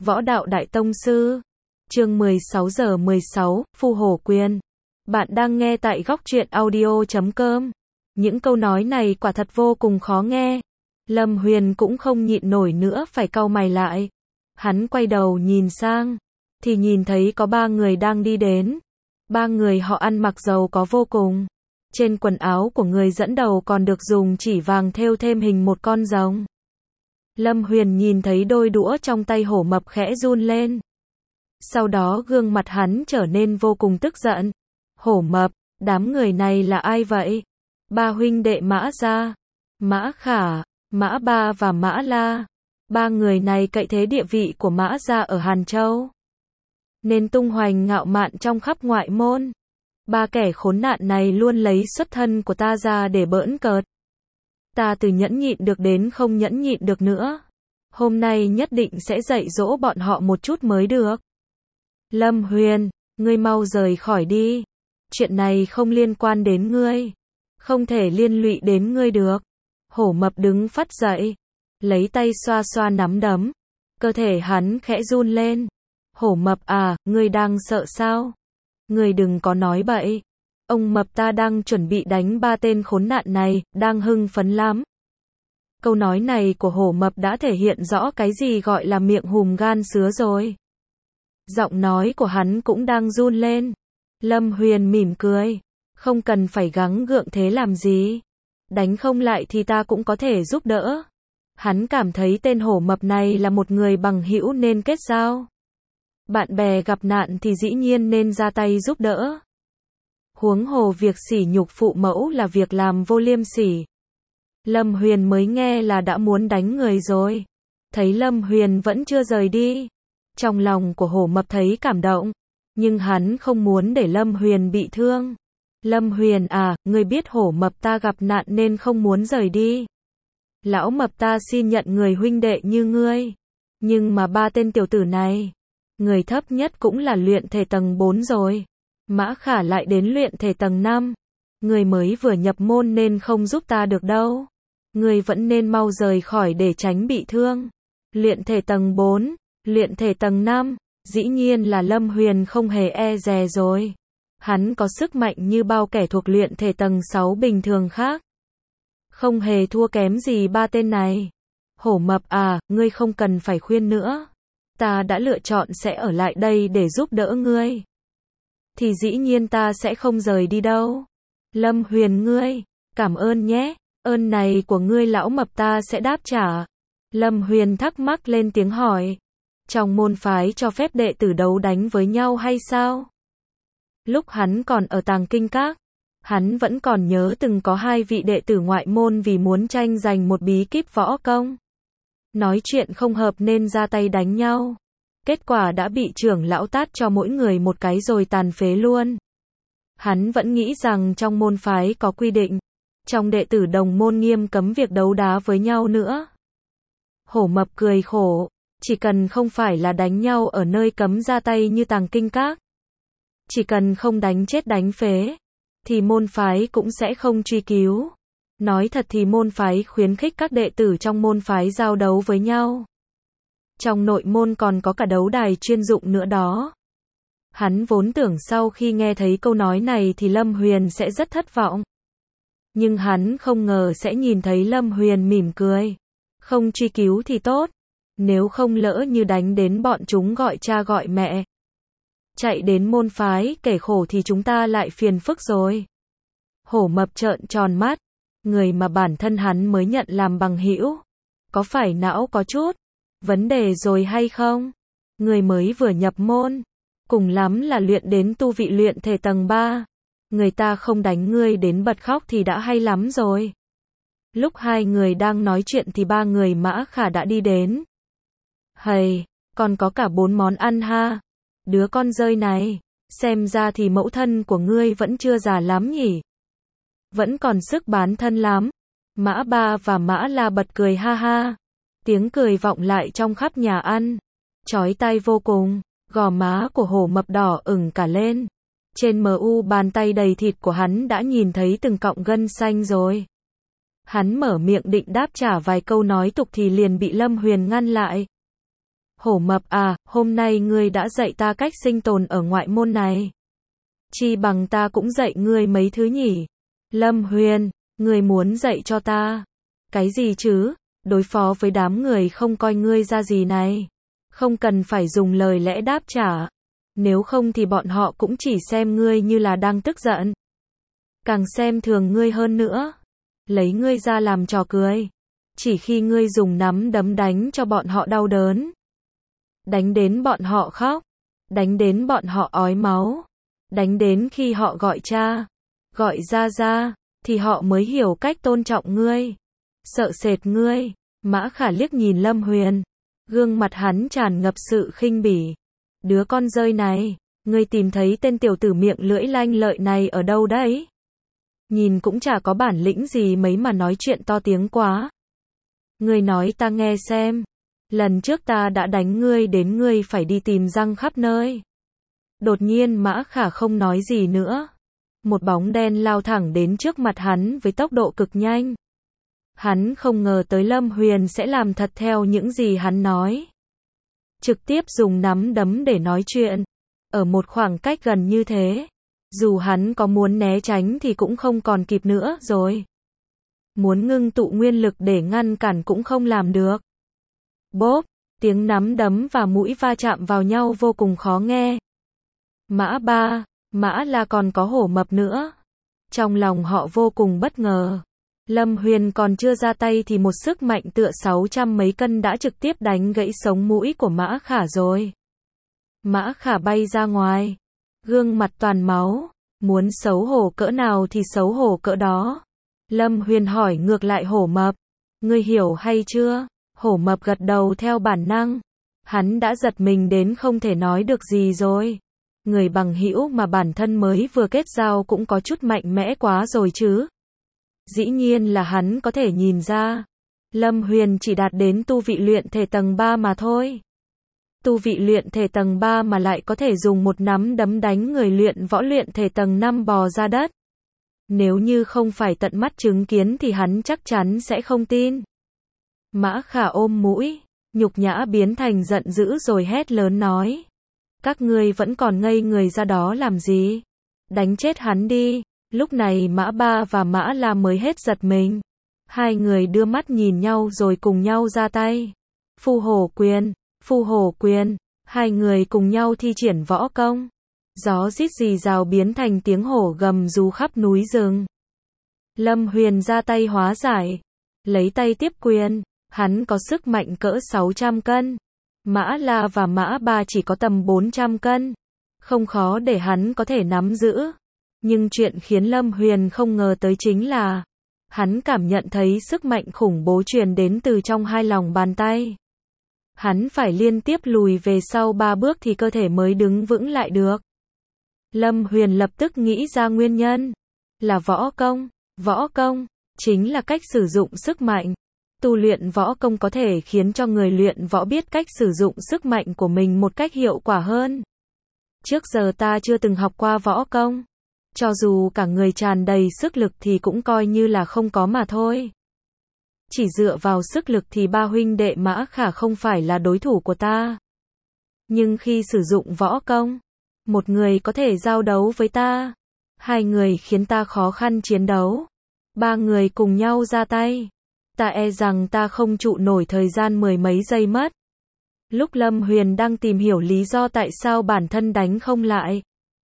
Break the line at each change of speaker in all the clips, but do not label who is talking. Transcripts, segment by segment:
Võ đạo đại tông sư. Chương 16:16, Phù Hổ Quyền. Bạn đang nghe tại góc truyện audio.com. Những câu nói này quả thật vô cùng khó nghe. Lâm Huyền cũng không nhịn nổi nữa phải cau mày lại. Hắn quay đầu nhìn sang, thì nhìn thấy có 3 người đang đi đến. 3 người họ ăn mặc giàu có vô cùng. Trên quần áo của người dẫn đầu còn được dùng chỉ vàng thêu thêm hình một con rồng. Lâm Huyền nhìn thấy đôi đũa trong tay Hổ Mập khẽ run lên. Sau đó gương mặt hắn trở nên vô cùng tức giận. Hổ Mập, đám người này là ai vậy? 3 huynh đệ Mã Gia, Mã Khả, Mã Ba và Mã La. 3 người này cậy thế địa vị của Mã Gia ở Hàn Châu, nên tung hoành ngạo mạn trong khắp ngoại môn. 3 kẻ khốn nạn này luôn lấy xuất thân của ta ra để bỡn cợt. Ta từ nhẫn nhịn được đến không nhẫn nhịn được nữa. Hôm nay nhất định sẽ dạy dỗ bọn họ một chút mới được. Lâm Huyền, ngươi mau rời khỏi đi. Chuyện này không liên quan đến ngươi. Không thể liên lụy đến ngươi được. Hổ Mập đứng phắt dậy, lấy tay xoa xoa nắm đấm. Cơ thể hắn khẽ run lên. Hổ Mập à, ngươi đang sợ sao? Ngươi đừng có nói bậy. Ông Mập ta đang chuẩn bị đánh 3 tên khốn nạn này, đang hưng phấn lắm. Câu nói này của Hổ Mập đã thể hiện rõ cái gì gọi là miệng hùm gan sứa rồi. Giọng nói của hắn cũng đang run lên. Lâm Huyền mỉm cười. Không cần phải gắng gượng thế làm gì. Đánh không lại thì ta cũng có thể giúp đỡ. Hắn cảm thấy tên Hổ Mập này là một người bằng hữu nên kết giao. Bạn bè gặp nạn thì dĩ nhiên nên ra tay giúp đỡ. Huống hồ việc sỉ nhục phụ mẫu là việc làm vô liêm sỉ. Lâm Huyền mới nghe là đã muốn đánh người rồi. Thấy Lâm Huyền vẫn chưa rời đi. Trong lòng của Hổ Mập thấy cảm động. Nhưng hắn không muốn để Lâm Huyền bị thương. Lâm Huyền à, ngươi biết Hổ Mập ta gặp nạn nên không muốn rời đi. Lão Mập ta xin nhận người huynh đệ như ngươi. Nhưng mà 3 tên tiểu tử này, người thấp nhất cũng là luyện thể tầng 4 rồi. Mã Khả lại đến luyện thể tầng 5. Người mới vừa nhập môn nên không giúp ta được đâu. Người vẫn nên mau rời khỏi để tránh bị thương. Luyện thể tầng 4, luyện thể tầng 5, dĩ nhiên là Lâm Huyền không hề e dè rồi. Hắn có sức mạnh như bao kẻ thuộc luyện thể tầng 6 bình thường khác. Không hề thua kém gì 3 tên này. Hổ Mập à, ngươi không cần phải khuyên nữa. Ta đã lựa chọn sẽ ở lại đây để giúp đỡ ngươi. Thì dĩ nhiên ta sẽ không rời đi đâu. Lâm Huyền ngươi, cảm ơn nhé. Ơn này của ngươi lão Mập ta sẽ đáp trả. Lâm Huyền thắc mắc lên tiếng hỏi. Trong môn phái cho phép đệ tử đấu đánh với nhau hay sao? Lúc hắn còn ở Tàng Kinh Các, hắn vẫn còn nhớ từng có 2 vị đệ tử ngoại môn vì muốn tranh giành một bí kíp võ công. Nói chuyện không hợp nên ra tay đánh nhau. Kết quả đã bị trưởng lão tát cho mỗi người một cái rồi tàn phế luôn. Hắn vẫn nghĩ rằng trong môn phái có quy định, trong đệ tử đồng môn nghiêm cấm việc đấu đá với nhau nữa. Hổ Mập cười khổ, chỉ cần không phải là đánh nhau ở nơi cấm ra tay như Tàng Kinh Các, chỉ cần không đánh chết đánh phế, thì môn phái cũng sẽ không truy cứu. Nói thật thì môn phái khuyến khích các đệ tử trong môn phái giao đấu với nhau. Trong nội môn còn có cả đấu đài chuyên dụng nữa đó. Hắn vốn tưởng sau khi nghe thấy câu nói này thì Lâm Huyền sẽ rất thất vọng. Nhưng hắn không ngờ sẽ nhìn thấy Lâm Huyền mỉm cười. Không truy cứu thì tốt. Nếu không lỡ như đánh đến bọn chúng gọi cha gọi mẹ, chạy đến môn phái kể khổ thì chúng ta lại phiền phức rồi. Hổ Mập trợn tròn mắt. Người mà bản thân hắn mới nhận làm bằng hữu, có phải não có chút vấn đề rồi hay không? Người mới vừa nhập môn, cùng lắm là luyện đến tu vị luyện thể tầng 3. Người ta không đánh ngươi đến bật khóc thì đã hay lắm rồi. Lúc 2 người đang nói chuyện thì 3 người Mã Khả đã đi đến. Hầy, còn có cả 4 món ăn ha. Đứa con dơi này, xem ra thì mẫu thân của ngươi vẫn chưa già lắm nhỉ. Vẫn còn sức bán thân lắm. Mã Ba và Mã La bật cười ha ha. Tiếng cười vọng lại trong khắp nhà ăn. Chói tai vô cùng. Gò má của Hổ Mập đỏ ửng cả lên. Trên bàn tay đầy thịt của hắn đã nhìn thấy từng cọng gân xanh rồi. Hắn mở miệng định đáp trả vài câu nói tục thì liền bị Lâm Huyền ngăn lại. Hổ mập à, hôm nay ngươi đã dạy ta cách sinh tồn ở ngoại môn này. Chi bằng ta cũng dạy ngươi mấy thứ nhỉ. Lâm Huyền, ngươi muốn dạy cho ta. Cái gì chứ, đối phó với đám người không coi ngươi ra gì này. Không cần phải dùng lời lẽ đáp trả. Nếu không thì bọn họ cũng chỉ xem ngươi như là đang tức giận. Càng xem thường ngươi hơn nữa. Lấy ngươi ra làm trò cười. Chỉ khi ngươi dùng nắm đấm đánh cho bọn họ đau đớn. Đánh đến bọn họ khóc. Đánh đến bọn họ ói máu. Đánh đến khi họ gọi cha. Gọi ra, thì họ mới hiểu cách tôn trọng ngươi. Sợ sệt ngươi. Mã Khả liếc nhìn Lâm Huyền. Gương mặt hắn tràn ngập sự khinh bỉ. Đứa con dơi này, ngươi tìm thấy tên tiểu tử miệng lưỡi lanh lợi này ở đâu đấy? Nhìn cũng chả có bản lĩnh gì mấy mà nói chuyện to tiếng quá. Ngươi nói ta nghe xem. Lần trước ta đã đánh ngươi đến ngươi phải đi tìm răng khắp nơi. Đột nhiên Mã Khả không nói gì nữa. Một bóng đen lao thẳng đến trước mặt hắn với tốc độ cực nhanh. Hắn không ngờ tới Lâm Huyền sẽ làm thật theo những gì hắn nói. Trực tiếp dùng nắm đấm để nói chuyện. Ở một khoảng cách gần như thế. Dù hắn có muốn né tránh thì cũng không còn kịp nữa rồi. Muốn ngưng tụ nguyên lực để ngăn cản cũng không làm được. Bốp, tiếng nắm đấm và mũi va chạm vào nhau vô cùng khó nghe. Mã Ba, Mã La còn có Hổ Mập nữa. Trong lòng họ vô cùng bất ngờ. Lâm Huyền còn chưa ra tay thì một sức mạnh tựa 600 mấy cân đã trực tiếp đánh gãy sống mũi của Mã Khả rồi. Mã Khả bay ra ngoài. Gương mặt toàn máu. Muốn xấu hổ cỡ nào thì xấu hổ cỡ đó. Lâm Huyền hỏi ngược lại Hổ Mập. Ngươi hiểu hay chưa? Hổ Mập gật đầu theo bản năng. Hắn đã giật mình đến không thể nói được gì rồi. Người bằng hữu mà bản thân mới vừa kết giao cũng có chút mạnh mẽ quá rồi chứ. Dĩ nhiên là hắn có thể nhìn ra. Lâm Huyền chỉ đạt đến tu vị luyện thể tầng 3 mà thôi. Tu vị luyện thể tầng 3 mà lại có thể dùng một nắm đấm đánh người luyện võ luyện thể tầng 5 bò ra đất. Nếu như không phải tận mắt chứng kiến thì hắn chắc chắn sẽ không tin. Mã Khả ôm mũi, nhục nhã biến thành giận dữ rồi hét lớn nói. Các ngươi vẫn còn ngây người ra đó làm gì? Đánh chết hắn đi. Lúc này Mã Ba và Mã La mới hết giật mình. Hai người đưa mắt nhìn nhau rồi cùng nhau ra tay. Phù Hổ Quyền, Phù Hổ Quyền. Hai người cùng nhau thi triển võ công. Gió rít rì rào biến thành tiếng hổ gầm rú khắp núi rừng. Lâm Huyền ra tay hóa giải. Lấy tay tiếp quyền. Hắn có sức mạnh cỡ 600 cân. Mã La và Mã Ba chỉ có tầm 400 cân. Không khó để hắn có thể nắm giữ. Nhưng chuyện khiến Lâm Huyền không ngờ tới chính là hắn cảm nhận thấy sức mạnh khủng bố truyền đến từ trong hai lòng bàn tay. Hắn phải liên tiếp lùi về sau 3 bước thì cơ thể mới đứng vững lại được. Lâm Huyền lập tức nghĩ ra nguyên nhân. Là võ công. Võ công chính là cách sử dụng sức mạnh. Tu luyện võ công có thể khiến cho người luyện võ biết cách sử dụng sức mạnh của mình một cách hiệu quả hơn. Trước giờ ta chưa từng học qua võ công. Cho dù cả người tràn đầy sức lực thì cũng coi như là không có mà thôi. Chỉ dựa vào sức lực thì ba huynh đệ Mã Khả không phải là đối thủ của ta. Nhưng khi sử dụng võ công, một người có thể giao đấu với ta. Hai người khiến ta khó khăn chiến đấu. Ba người cùng nhau ra tay. Ta e rằng ta không trụ nổi thời gian mười mấy giây mất. Lúc Lâm Huyền đang tìm hiểu lý do tại sao bản thân đánh không lại.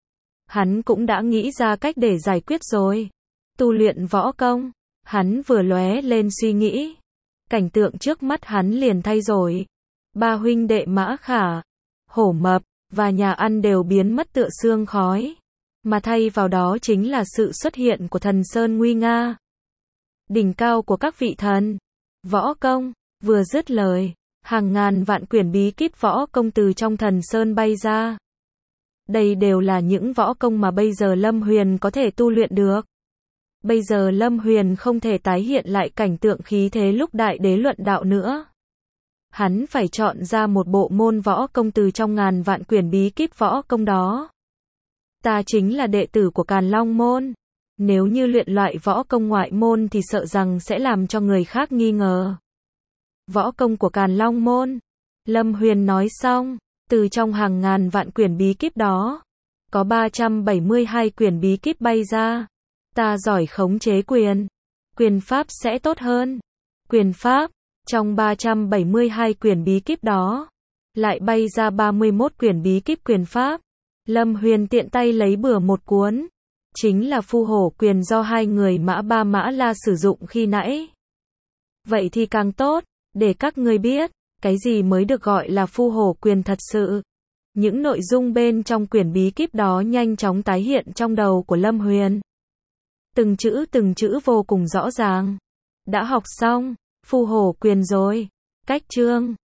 Hắn cũng đã nghĩ ra cách để giải quyết rồi. Tu luyện võ công. Hắn vừa lóe lên suy nghĩ. Cảnh tượng trước mắt hắn liền thay đổi. Ba huynh đệ Mã Khả, Hổ Mập và nhà ăn đều biến mất tựa sương khói. Mà thay vào đó chính là sự xuất hiện của Thần Sơn nguy nga. Đỉnh cao của các vị thần. Võ công. Vừa dứt lời, hàng ngàn vạn quyển bí kíp võ công từ trong Thần Sơn bay ra. Đây đều là những võ công mà bây giờ Lâm Huyền có thể tu luyện được. Bây giờ Lâm Huyền không thể tái hiện lại cảnh tượng khí thế lúc Đại Đế luận đạo nữa. Hắn phải chọn ra một bộ môn võ công từ trong ngàn vạn quyển bí kíp võ công đó. Ta chính là đệ tử của Càn Long môn. Nếu như luyện loại võ công ngoại môn thì sợ rằng sẽ làm cho người khác nghi ngờ. Võ công của Càn Long môn Lâm Huyền nói xong, từ trong hàng ngàn vạn quyển bí kíp đó, có 372 quyển bí kíp bay ra. Ta giỏi khống chế quyền pháp sẽ tốt hơn. Quyền pháp, trong 372 quyển bí kíp đó, lại bay ra 31 quyển bí kíp quyền pháp. Lâm Huyền tiện tay lấy bừa một cuốn, chính là Phu Hổ Quyền do hai người Mã Ba Mã La sử dụng khi nãy. Vậy thì càng tốt, để các người biết, cái gì mới được gọi là Phu Hổ Quyền thật sự. Những nội dung bên trong quyển bí kíp đó nhanh chóng tái hiện trong đầu của Lâm Huyền. Từng chữ vô cùng rõ ràng. Đã học xong Phu Hổ Quyền rồi. Cách chương